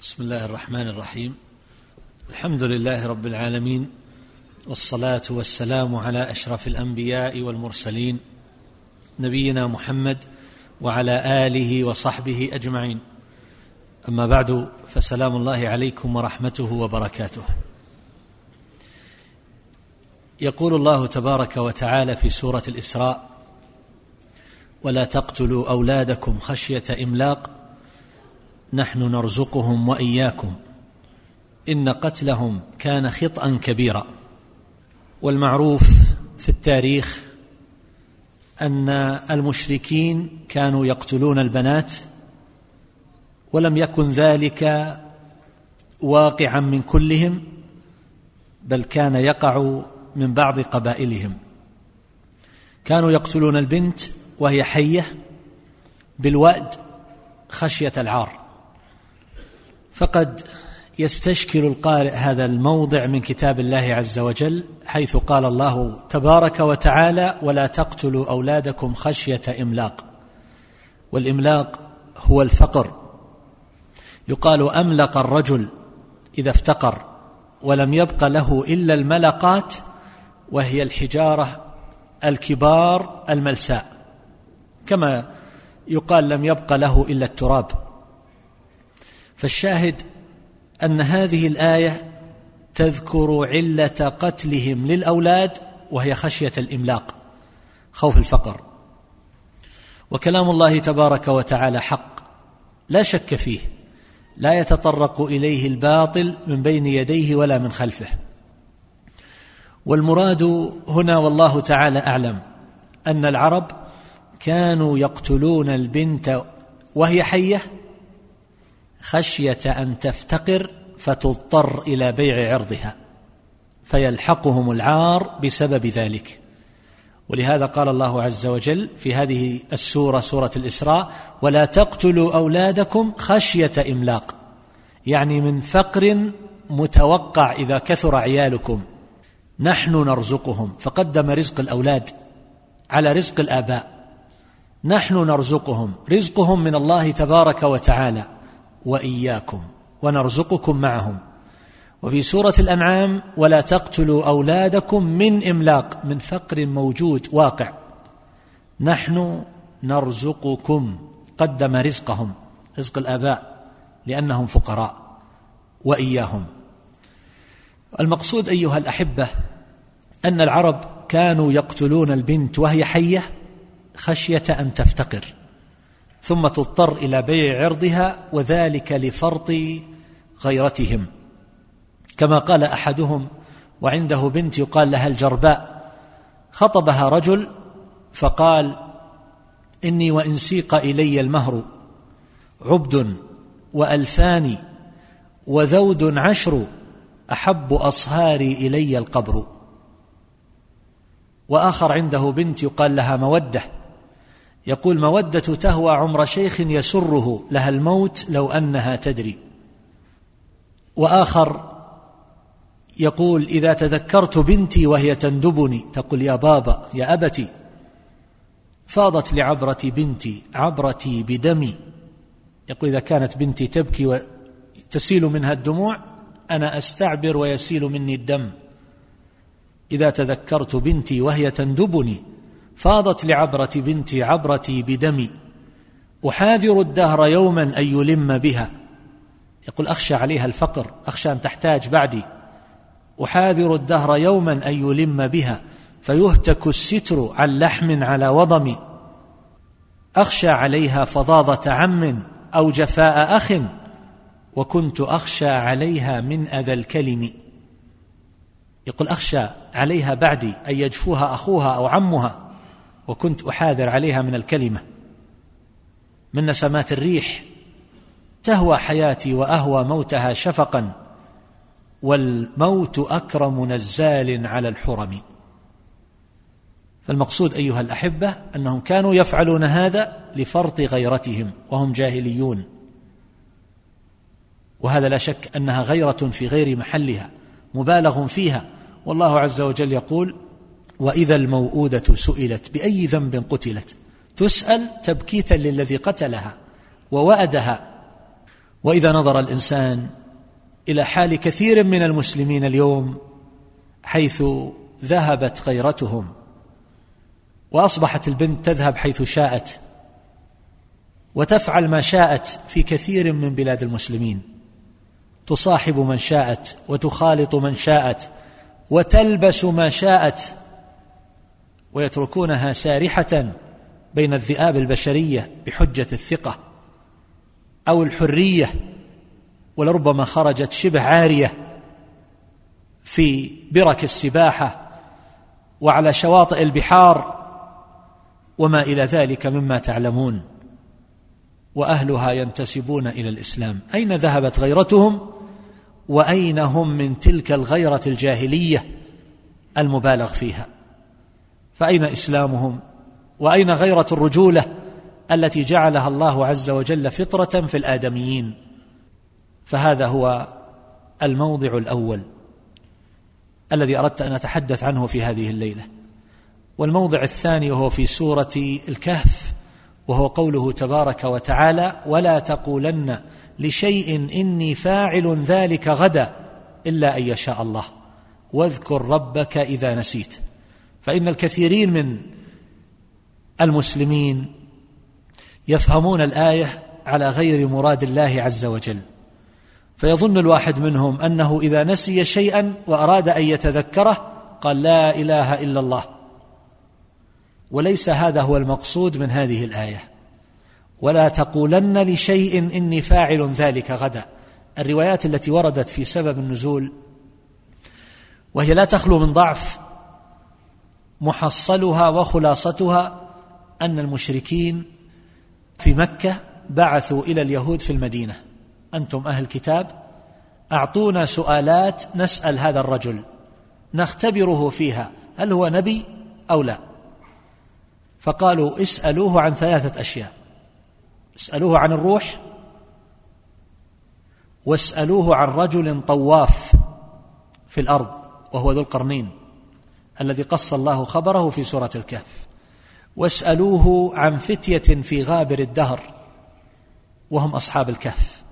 بسم الله الرحمن الرحيم. الحمد لله رب العالمين، والصلاة والسلام على أشرف الأنبياء والمرسلين نبينا محمد وعلى آله وصحبه أجمعين. أما بعد، فسلام الله عليكم ورحمته وبركاته. يقول الله تبارك وتعالى في سورة الإسراء: ولا تقتلوا أولادكم خشية إملاق نحن نرزقهم وإياكم إن قتلهم كان خطأ كبيرا. والمعروف في التاريخ أن المشركين كانوا يقتلون البنات، ولم يكن ذلك واقعا من كلهم، بل كان يقع من بعض قبائلهم. كانوا يقتلون البنت وهي حية بالوأد خشية العار. فقد يستشكل القارئ هذا الموضع من كتاب الله عز وجل، حيث قال الله تبارك وتعالى: ولا تقتلوا أولادكم خشية إملاق. والإملاق هو الفقر. يقال أملق الرجل إذا افتقر ولم يبق له إلا الملقات، وهي الحجارة الكبار الملساء، كما يقال لم يبق له إلا التراب. فالشاهد أن هذه الآية تذكر علة قتلهم للأولاد، وهي خشية الإملاق، خوف الفقر. وكلام الله تبارك وتعالى حق لا شك فيه، لا يتطرق إليه الباطل من بين يديه ولا من خلفه. والمراد هنا والله تعالى أعلم أن العرب كانوا يقتلون البنت وهي حية خشية أن تفتقر فتضطر إلى بيع عرضها، فيلحقهم العار بسبب ذلك. ولهذا قال الله عز وجل في هذه السورة، سورة الإسراء: ولا تقتلوا أولادكم خشية إملاق، يعني من فقر متوقع إذا كثر عيالكم. نحن نرزقهم، فقدم رزق الأولاد على رزق الآباء. نحن نرزقهم، رزقهم من الله تبارك وتعالى، وإياكم، ونرزقكم معهم. وفي سورة الأنعام: ولا تقتلوا أولادكم من إملاق، من فقر موجود واقع. نحن نرزقكم، قدم رزقهم، رزق الآباء لأنهم فقراء، وإياهم. المقصود أيها الأحبة أن العرب كانوا يقتلون البنت وهي حية خشية أن تفتقر ثم تضطر إلى بيع عرضها، وذلك لفرط غيرتهم. كما قال أحدهم وعنده بنت يقال لها الجرباء، خطبها رجل فقال: إني وإن سيق إلي المهر عبد وألفان وذود 10 أحب أصهاري إلي القبر. وآخر عنده بنت يقال لها مودة، يقول: مودة تهوى عمر شيخ يسره لها الموت لو أنها تدري. وآخر يقول: إذا تذكرت بنتي وهي تندبني، تقول: يا بابا يا أبتي، فاضت لعبرة بنتي عبرتي بدمي. يقول: إذا كانت بنتي تبكي وتسيل منها الدموع، أنا أستعبر ويسيل مني الدم. إذا تذكرت بنتي وهي تندبني، فاضت لعبرة بنتي عبرتي بدمي، أحاذر الدهر يوما أن يلم بها. يقول: أخشى عليها الفقر، أخشى أن تحتاج بعدي. أحاذر الدهر يوما أن يلم بها، فيهتك الستر عن لحم على وضم. أخشى عليها فظاظة عم أو جفاء أخ، وكنت أخشى عليها من أذى الكلم. يقول: أخشى عليها بعدي أن يجفوها أخوها أو عمها، وكنت أحاذر عليها من الكلمة، من نسمات الريح. تهوى حياتي وأهوى موتها شفقا، والموت أكرم نزال على الحرم. فالمقصود أيها الأحبة أنهم كانوا يفعلون هذا لفرط غيرتهم وهم جاهليون، وهذا لا شك أنها غيرة في غير محلها مبالغ فيها. والله عز وجل يقول: وإذا الموءودة سئلت بأي ذنب قتلت، تسأل تبكيتا للذي قتلها ووأدها. وإذا نظر الإنسان إلى حال كثير من المسلمين اليوم حيث ذهبت غيرتهم وأصبحت البنت تذهب حيث شاءت وتفعل ما شاءت في كثير من بلاد المسلمين، تصاحب من شاءت وتخالط من شاءت وتلبس ما شاءت، ويتركونها سارحة بين الذئاب البشرية بحجة الثقة أو الحرية، ولربما خرجت شبه عارية في برك السباحة وعلى شواطئ البحار وما إلى ذلك مما تعلمون، وأهلها ينتسبون إلى الإسلام. أين ذهبت غيرتهم؟ وأين هم من تلك الغيرة الجاهلية المبالغ فيها؟ فأين إسلامهم؟ وأين غيرة الرجولة التي جعلها الله عز وجل فطرة في الآدميين؟ فهذا هو الموضع الأول الذي أردت أن أتحدث عنه في هذه الليلة. والموضع الثاني وهو في سورة الكهف، وهو قوله تبارك وتعالى: ولا تقولن لشيء إني فاعل ذلك غدا إلا أن يشاء الله واذكر ربك إذا نسيت. فإن الكثيرين من المسلمين يفهمون الآية على غير مراد الله عز وجل، فيظن الواحد منهم أنه إذا نسي شيئا وأراد أن يتذكره قال لا إله إلا الله، وليس هذا هو المقصود من هذه الآية. ولا تقولن لشيء إني فاعل ذلك غدا. الروايات التي وردت في سبب النزول وهي لا تخلو من ضعف، محصلها وخلاصتها أن المشركين في مكة بعثوا إلى اليهود في المدينة: أنتم أهل كتاب، أعطونا سؤالات نسأل هذا الرجل نختبره فيها هل هو نبي أو لا. فقالوا: اسألوه عن 3 أشياء: اسألوه عن الروح، واسألوه عن رجل طواف في الأرض وهو ذو القرنين الذي قص الله خبره في سورة الكهف، واسألوه عن فتية في غابر الدهر وهم أصحاب الكهف.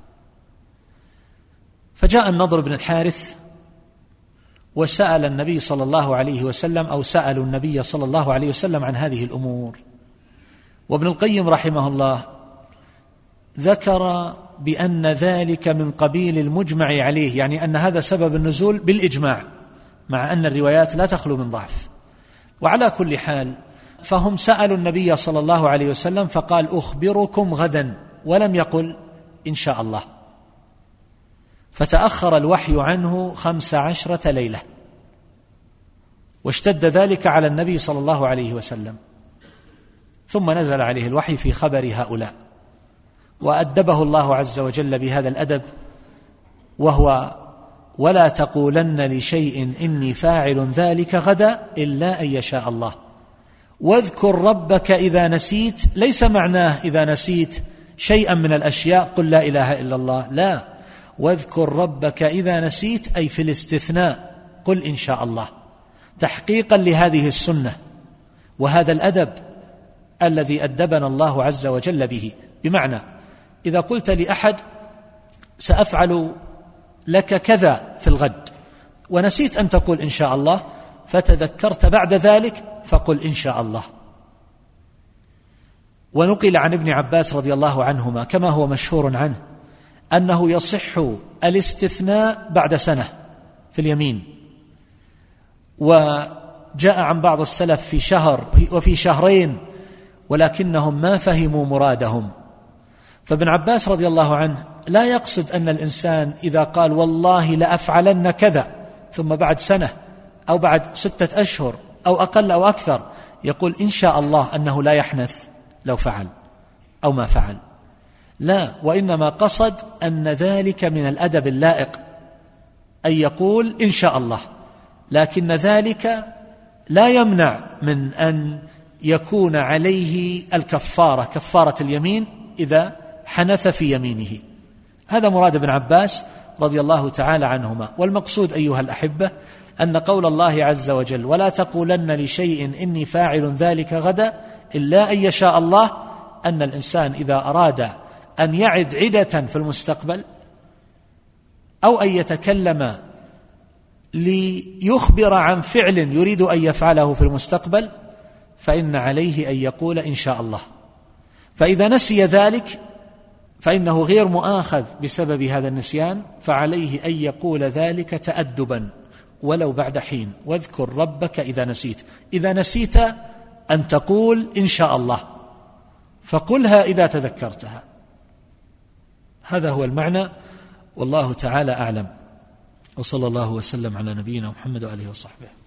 فجاء النضر بن الحارث وسأل النبي صلى الله عليه وسلم، أو سألوا النبي صلى الله عليه وسلم عن هذه الأمور. وابن القيم رحمه الله ذكر بأن ذلك من قبيل المجمع عليه، يعني أن هذا سبب النزول بالإجماع، مع أن الروايات لا تخلو من ضعف. وعلى كل حال فهم سألوا النبي صلى الله عليه وسلم فقال: أخبركم غدا، ولم يقل إن شاء الله. فتأخر الوحي عنه 15 ليلة، واشتد ذلك على النبي صلى الله عليه وسلم، ثم نزل عليه الوحي في خبر هؤلاء، وأدبه الله عز وجل بهذا الأدب، وهو: ولا تقولن لشيء إني فاعل ذلك غدا إلا أن يشاء الله واذكر ربك إذا نسيت. ليس معناه إذا نسيت شيئا من الأشياء قل لا إله إلا الله، لا، واذكر ربك إذا نسيت أي في الاستثناء قل إن شاء الله، تحقيقا لهذه السنة وهذا الأدب الذي أدبنا الله عز وجل به. بمعنى إذا قلت لأحد سأفعل لك كذا في الغد ونسيت أن تقول إن شاء الله، فتذكرت بعد ذلك فقل إن شاء الله. ونقل عن ابن عباس رضي الله عنهما كما هو مشهور عنه أنه يصح الاستثناء بعد سنة في اليمين، وجاء عن بعض السلف في شهر وفي شهرين، ولكنهم ما فهموا مرادهم. فابن عباس رضي الله عنه لا يقصد أن الإنسان إذا قال والله لأفعلن كذا ثم بعد سنة أو بعد 6 أشهر أو أقل أو أكثر يقول إن شاء الله أنه لا يحنث لو فعل أو ما فعل، لا، وإنما قصد أن ذلك من الأدب اللائق أن يقول إن شاء الله، لكن ذلك لا يمنع من أن يكون عليه الكفارة، كفارة اليمين إذا حنث في يمينه. هذا مراد ابن عباس رضي الله تعالى عنهما. والمقصود أيها الأحبة أن قول الله عز وجل ولا تقولن لشيء إني فاعل ذلك غدا إلا أن يشاء الله، أن الإنسان إذا أراد أن يعد عدة في المستقبل أو أن يتكلم ليخبر عن فعل يريد أن يفعله في المستقبل، فإن عليه أن يقول إن شاء الله. فإذا نسي ذلك فإنه غير مؤاخذ بسبب هذا النسيان، فعليه أن يقول ذلك تأدبا ولو بعد حين. واذكر ربك إذا نسيت. إذا نسيت أن تقول إن شاء الله، فقلها إذا تذكرتها. هذا هو المعنى، والله تعالى أعلم. وصلى الله وسلم على نبينا محمد وآله وصحبه.